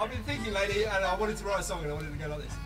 I've been thinking lately, and I wanted to write a song, and I wanted to go like this.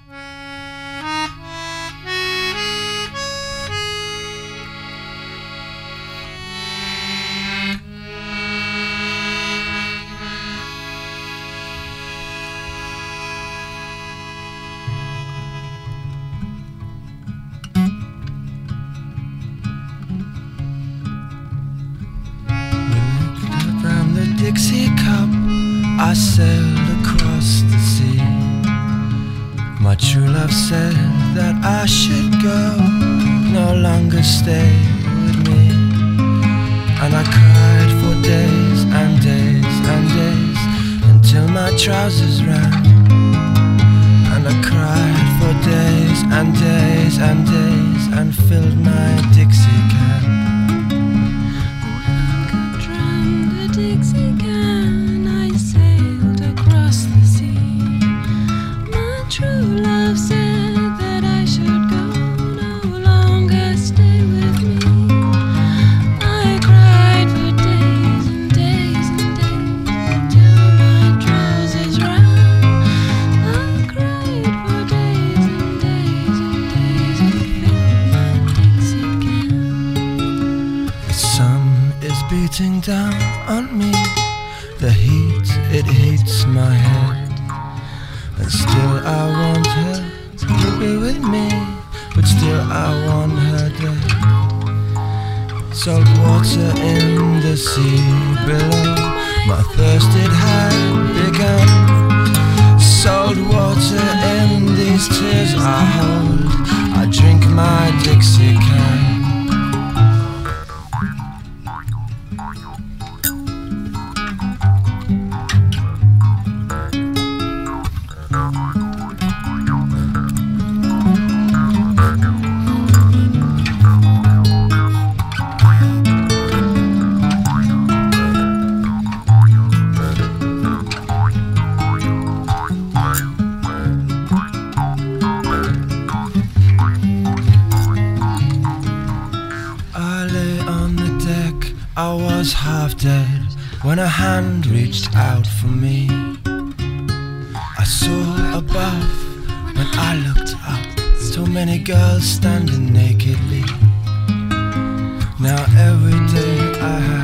Around the Dixie cup, I sailed across the sea. My true love said that I should go, no longer stay with me. And I cried for days and days and days, until my trousers ran. And I cried for days and days and days, and filled my Dixie can. Dixie can, I sailed across the sea. My true love said that I should go, no longer stay with me. I cried for days and days and days, until my trousers ran. I cried for days and days and days, and filled my Dixie can. The sun is beating down on me, the heat, it heats my head. And still I want her to be with me, but still I want her dead. Salt water in the sea below, my thirst it had begun. Salt water in these tears I hold, I drink my Dixie can. I was half dead when a hand reached out for me. I saw above when I looked up, so many girls standing nakedly. Now every day I have